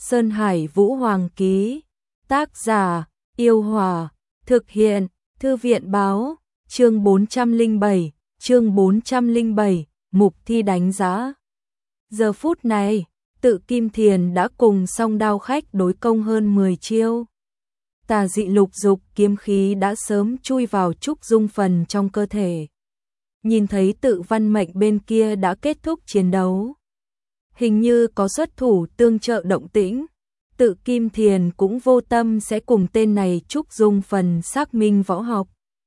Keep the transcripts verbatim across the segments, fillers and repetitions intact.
Sơn Hải Vũ Hoàng ký. Tác giả, Yêu Hòa. Thực hiện, Thư viện báo. Chương bốn trăm lẻ bảy, chương bốn trăm lẻ bảy, mục thi đánh giá. Giờ phút này, Tự Kim Thiền đã cùng Song Đao Khách đối công hơn mười chiêu. Tà dị lục dục kiếm khí đã sớm chui vào Trúc Dung phần trong cơ thể. Nhìn thấy Tự Văn Mệnh bên kia đã kết thúc chiến đấu. Hình như có xuất thủ tương trợ động tĩnh. Tự Kim Thiền cũng vô tâm sẽ cùng tên này Trúc Dung phần xác minh võ học.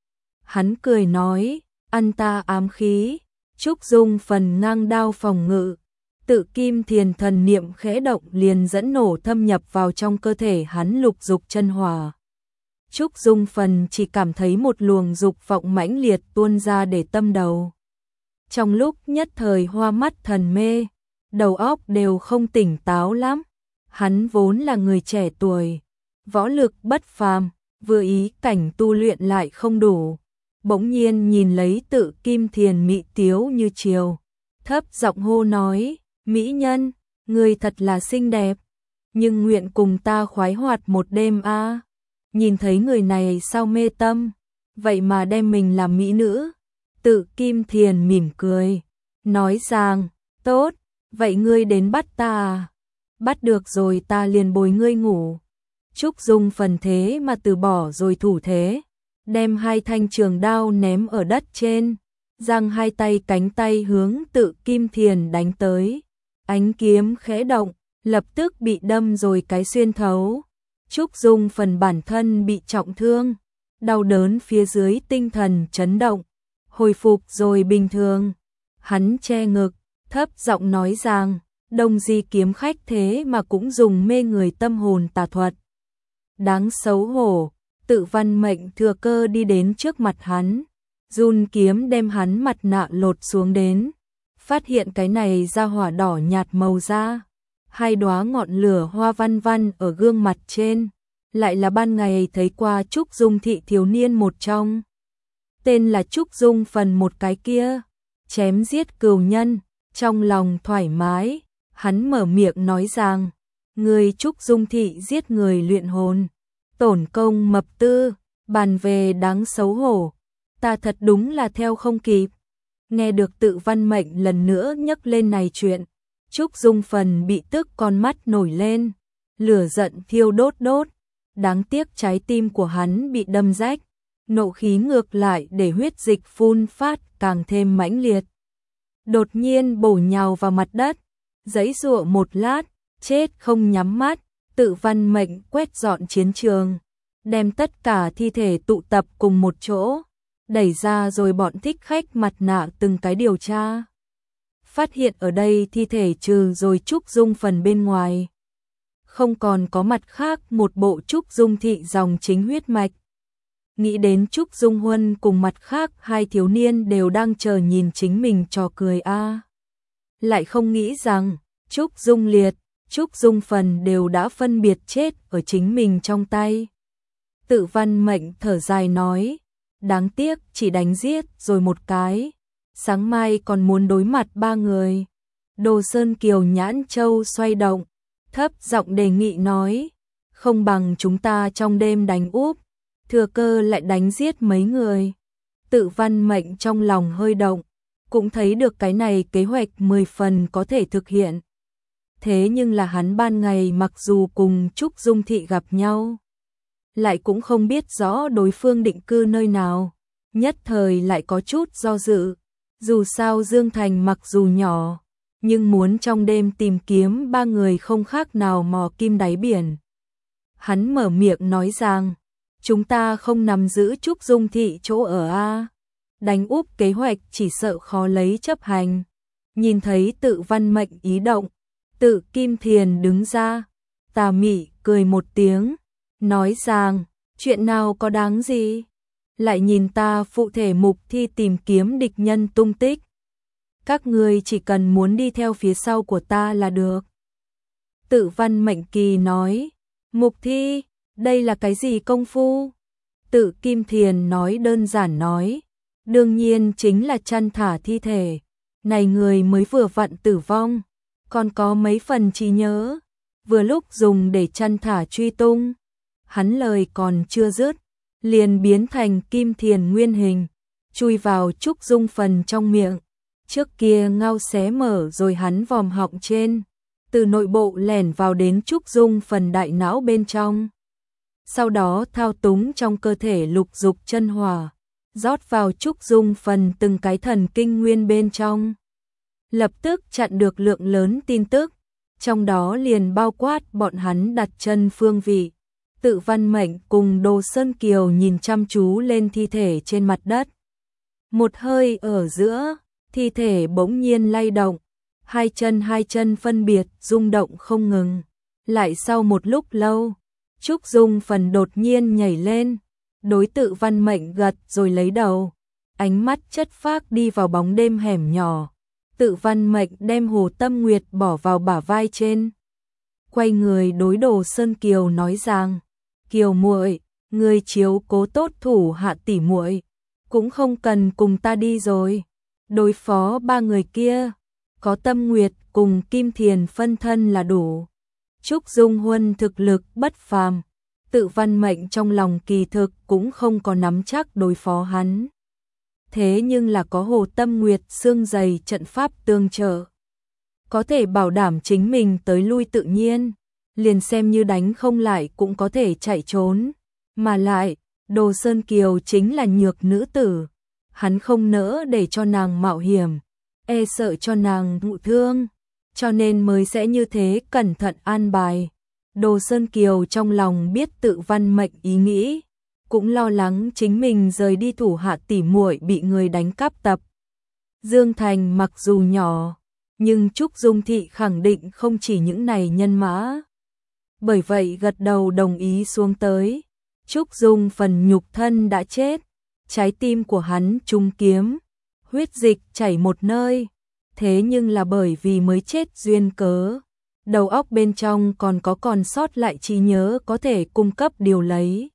Hắn cười nói, ăn ta ám khí. Trúc Dung phần ngang đao phòng ngự. Tự Kim Thiền thần niệm khẽ động liền dẫn nổ thâm nhập vào trong cơ thể hắn lục dục chân hỏa. Trúc Dung phần chỉ cảm thấy một luồng dục vọng mãnh liệt tuôn ra để tâm đầu. Trong lúc nhất thời hoa mắt thần mê, đầu óc đều không tỉnh táo lắm. Hắn vốn là người trẻ tuổi, võ lực bất phàm, vừa ý cảnh tu luyện lại không đủ. Bỗng nhiên nhìn lấy Tự Kim Thiền mỹ tiếu như chiều, thấp giọng hô nói, mỹ nhân, người thật là xinh đẹp, nhưng nguyện cùng ta khoái hoạt một đêm a. À. Nhìn thấy người này sao mê tâm, vậy mà đem mình làm mỹ nữ. Tự Kim Thiền mỉm cười, nói rằng, tốt, vậy ngươi đến bắt ta à? Bắt được rồi ta liền bồi ngươi ngủ. Trúc Dung phần thế mà từ bỏ rồi thủ thế, đem hai thanh trường đao ném ở đất trên, giang hai tay cánh tay hướng Tự Kim Thiền đánh tới. Ánh kiếm khẽ động, lập tức bị đâm rồi cái xuyên thấu. Trúc Dung phần bản thân bị trọng thương, đau đớn phía dưới tinh thần chấn động, hồi phục rồi bình thường. Hắn che ngực, thấp giọng nói rằng, Đông Di kiếm khách thế mà cũng dùng mê người tâm hồn tà thuật. Đáng xấu hổ. Tự Văn Mệnh thừa cơ đi đến trước mặt hắn, run kiếm đem hắn mặt nạ lột xuống đến. Phát hiện cái này ra hỏa đỏ nhạt màu da, hai đóa ngọn lửa hoa văn văn ở gương mặt trên, lại là ban ngày thấy qua Trúc Dung thị thiếu niên một trong. Tên là Trúc Dung phần một cái kia, chém giết cừu nhân, trong lòng thoải mái, hắn mở miệng nói rằng, người Trúc Dung thị giết người luyện hồn, tổn công mập tư, bàn về đáng xấu hổ, ta thật đúng là theo không kịp. Nghe được Tự Văn Mệnh lần nữa nhắc lên này chuyện, Trúc Dung phần bị tức con mắt nổi lên, lửa giận thiêu đốt đốt, đáng tiếc trái tim của hắn bị đâm rách, nộ khí ngược lại để huyết dịch phun phát càng thêm mãnh liệt. Đột nhiên bổ nhào vào mặt đất, giãy giụa một lát, chết không nhắm mắt. Tự Văn Mệnh quét dọn chiến trường, đem tất cả thi thể tụ tập cùng một chỗ, đẩy ra rồi bọn thích khách mặt nạ từng cái điều tra. Phát hiện ở đây thi thể trừ rồi Trúc Dung phần bên ngoài, không còn có mặt khác một bộ Trúc Dung thị dòng chính huyết mạch. Nghĩ đến Trúc Dung Huân cùng mặt khác hai thiếu niên đều đang chờ nhìn chính mình trò cười a. À. Lại không nghĩ rằng Trúc Dung Liệt, Trúc Dung phần đều đã phân biệt chết ở chính mình trong tay. Tự Văn Mệnh thở dài nói, đáng tiếc chỉ đánh giết rồi một cái, sáng mai còn muốn đối mặt ba người. Đồ Sơn Kiều nhãn châu xoay động, thấp giọng đề nghị nói, không bằng chúng ta trong đêm đánh úp, thừa cơ lại đánh giết mấy người. Tự Văn Mệnh trong lòng hơi động, cũng thấy được cái này kế hoạch mười phần có thể thực hiện. Thế nhưng là hắn ban ngày mặc dù cùng Trúc Dung thị gặp nhau, lại cũng không biết rõ đối phương định cư nơi nào, nhất thời lại có chút do dự. Dù sao Dương Thành mặc dù nhỏ, nhưng muốn trong đêm tìm kiếm ba người không khác nào mò kim đáy biển. Hắn mở miệng nói rằng, chúng ta không nắm giữ Trúc Dung thị chỗ ở a, đánh úp kế hoạch chỉ sợ khó lấy chấp hành. Nhìn thấy Tự Văn Mệnh ý động, Tự Kim Thiền đứng ra, tà mị cười một tiếng, nói rằng, chuyện nào có đáng gì, lại nhìn ta phụ thể mục thi tìm kiếm địch nhân tung tích. Các ngươi chỉ cần muốn đi theo phía sau của ta là được. Tự Văn Mệnh kỳ nói, mục thi, đây là cái gì công phu? Tự Kim Thiền nói đơn giản nói, đương nhiên chính là chăn thả thi thể, này người mới vừa vặn tử vong, còn có mấy phần trí nhớ, vừa lúc dùng để chăn thả truy tung. Hắn lời còn chưa dứt, liền biến thành kim thiền nguyên hình, chui vào Trúc Dung phần trong miệng. Trước kia ngao xé mở rồi hắn vòm họng trên, từ nội bộ lẻn vào đến Trúc Dung phần đại não bên trong. Sau đó thao túng trong cơ thể lục dục chân hỏa, rót vào Trúc Dung phần từng cái thần kinh nguyên bên trong. Lập tức chặn được lượng lớn tin tức, trong đó liền bao quát bọn hắn đặt chân phương vị. Tự Văn Mệnh cùng Đồ Sơn Kiều nhìn chăm chú lên thi thể trên mặt đất. Một hơi ở giữa, thi thể bỗng nhiên lay động, hai chân hai chân phân biệt rung động không ngừng. Lại sau một lúc lâu, Trúc Dung phần đột nhiên nhảy lên, đối Tự Văn Mệnh gật rồi lấy đầu, ánh mắt chất phác đi vào bóng đêm hẻm nhỏ. Tự Văn Mệnh đem Hồ Tâm Nguyệt bỏ vào bả vai trên, quay người đối Đồ Sơn Kiều nói rằng: "Kiều muội, ngươi chiếu cố tốt thủ hạ tỷ muội, cũng không cần cùng ta đi rồi. Đối phó ba người kia, có Tâm Nguyệt cùng Kim Thiền phân thân là đủ." Trúc Dung Huân thực lực bất phàm, Tự Văn Mệnh trong lòng kỳ thực cũng không có nắm chắc đối phó hắn. Thế nhưng là có Hồ Tâm Nguyệt xương dày trận pháp tương trợ, có thể bảo đảm chính mình tới lui tự nhiên, liền xem như đánh không lại cũng có thể chạy trốn. Mà lại, Đồ Sơn Kiều chính là nhược nữ tử, hắn không nỡ để cho nàng mạo hiểm, e sợ cho nàng thụ thương, cho nên mới sẽ như thế cẩn thận an bài. Đồ Sơn Kiều trong lòng biết Tự Văn Mệnh ý nghĩ, cũng lo lắng chính mình rời đi thủ hạ tỷ muội bị người đánh cắp tập. Dương Thành mặc dù nhỏ, nhưng Trúc Dung thị khẳng định không chỉ những này nhân mã. Bởi vậy gật đầu đồng ý xuống tới. Trúc Dung phần nhục thân đã chết, trái tim của hắn trúng kiếm, huyết dịch chảy một nơi, thế nhưng là bởi vì mới chết duyên cớ, đầu óc bên trong còn có còn sót lại trí nhớ có thể cung cấp điều lấy.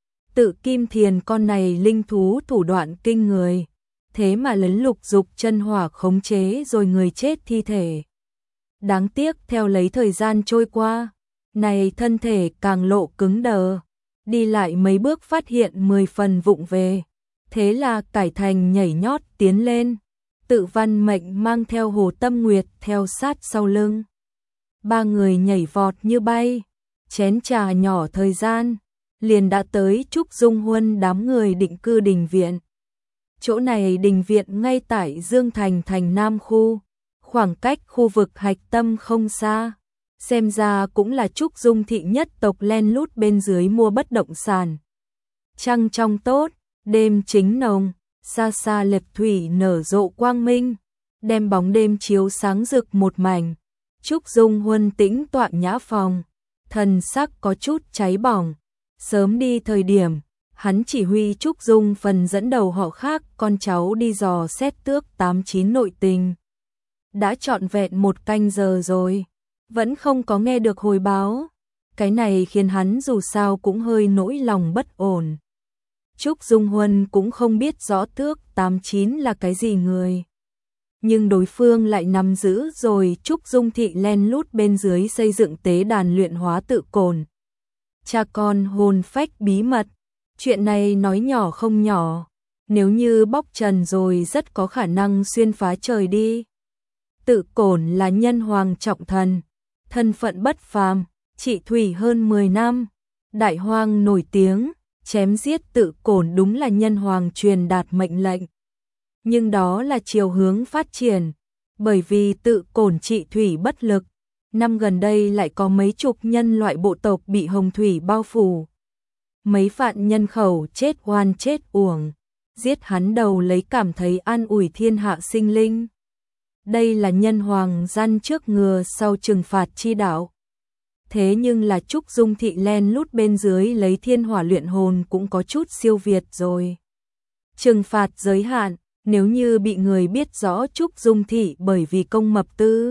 Tự Kim Thiền con này linh thú thủ đoạn kinh người, thế mà lấn lục dục chân hỏa khống chế rồi người chết thi thể. Đáng tiếc theo lấy thời gian trôi qua, này thân thể càng lộ cứng đờ, đi lại mấy bước phát hiện mười phần vụng về, thế là cải thành nhảy nhót tiến lên. Tự Văn Mệnh mang theo Hồ Tâm Nguyệt theo sát sau lưng. Ba người nhảy vọt như bay, chén trà nhỏ thời gian, liền đã tới Trúc Dung Huân đám người định cư đình viện. Chỗ này đình viện ngay tại Dương Thành thành Nam khu, khoảng cách khu vực hạch tâm không xa. Xem ra cũng là Trúc Dung thị nhất tộc len lút bên dưới mua bất động sản. Trăng trong tốt, đêm chính nồng, xa xa lệp thủy nở rộ quang minh, đem bóng đêm chiếu sáng rực một mảnh. Trúc Dung Huân tĩnh tọa nhã phòng, thần sắc có chút cháy bỏng. Sớm đi thời điểm, hắn chỉ huy Trúc Dung phần dẫn đầu họ khác con cháu đi dò xét tước tám chín nội tình. Đã trọn vẹn một canh giờ rồi, vẫn không có nghe được hồi báo. Cái này khiến hắn dù sao cũng hơi nỗi lòng bất ổn. Trúc Dung Huân cũng không biết rõ tước tám chín là cái gì người. Nhưng đối phương lại nắm giữ rồi Trúc Dung thị len lút bên dưới xây dựng tế đàn luyện hóa tự cồn. Cha con hồn phách bí mật, chuyện này nói nhỏ không nhỏ, nếu như bóc trần rồi rất có khả năng xuyên phá trời đi. Tự cổn là nhân hoàng trọng thần, thân phận bất phàm, trị thủy hơn mười năm, đại hoang nổi tiếng, chém giết tự cổn đúng là nhân hoàng truyền đạt mệnh lệnh. Nhưng đó là chiều hướng phát triển, bởi vì tự cổn trị thủy bất lực, năm gần đây lại có mấy chục nhân loại bộ tộc bị hồng thủy bao phủ. Mấy vạn nhân khẩu chết oan chết uổng, giết hắn đầu lấy cảm thấy an ủi thiên hạ sinh linh. Đây là nhân hoàng gian trước ngừa sau trừng phạt chi đạo. Thế nhưng là Trúc Dung thị len lút bên dưới lấy thiên hỏa luyện hồn cũng có chút siêu việt rồi. Trừng phạt giới hạn, nếu như bị người biết rõ Trúc Dung thị bởi vì công mập tư,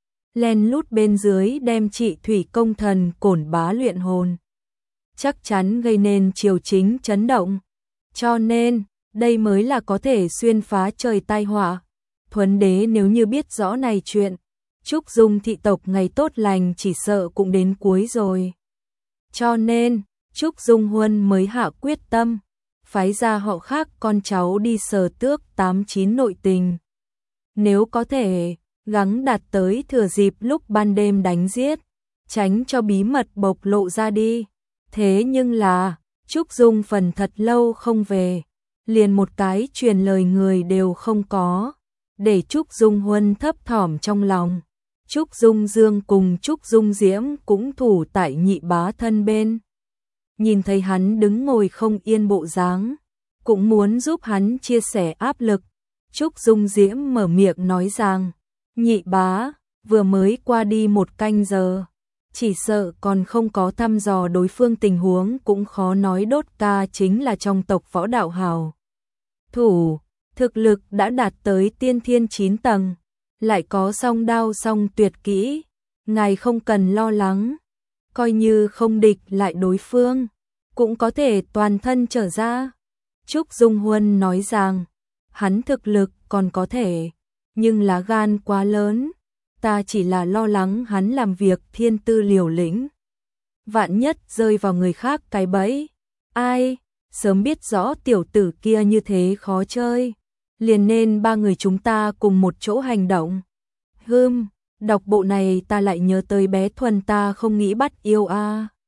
len lút bên dưới đem trị thủy công thần cổn bá luyện hồn, chắc chắn gây nên triều chính chấn động. Cho nên, đây mới là có thể xuyên phá trời tai họa. Thuấn đế nếu như biết rõ này chuyện, Trúc Dung thị tộc ngày tốt lành chỉ sợ cũng đến cuối rồi. Cho nên, Trúc Dung Huân mới hạ quyết tâm, phái ra họ khác con cháu đi sờ tước tám chín nội tình. Nếu có thể, gắng đạt tới thừa dịp lúc ban đêm đánh giết, tránh cho bí mật bộc lộ ra đi. Thế nhưng là, Trúc Dung phần thật lâu không về, liền một cái truyền lời người đều không có, để Trúc Dung Huân thấp thỏm trong lòng. Trúc Dung Dương cùng Trúc Dung Diễm cũng thủ tại nhị bá thân bên. Nhìn thấy hắn đứng ngồi không yên bộ dáng, cũng muốn giúp hắn chia sẻ áp lực. Trúc Dung Diễm mở miệng nói rằng, nhị bá, vừa mới qua đi một canh giờ, chỉ sợ còn không có thăm dò đối phương tình huống, cũng khó nói đốt ca chính là trong tộc võ đạo hào thủ, thực lực đã đạt tới tiên thiên chín tầng, lại có song đao song tuyệt kỹ, ngài không cần lo lắng, coi như không địch lại đối phương, cũng có thể toàn thân trở ra. Trúc Dung Huân nói rằng, hắn thực lực còn có thể, nhưng lá gan quá lớn, ta chỉ là lo lắng hắn làm việc thiên tư liều lĩnh, vạn nhất rơi vào người khác cái bẫy. Ai, sớm biết rõ tiểu tử kia như thế khó chơi, liền nên ba người chúng ta cùng một chỗ hành động. Hừm, đọc bộ này ta lại nhớ tới bé Thuần ta không nghĩ bắt yêu a. À.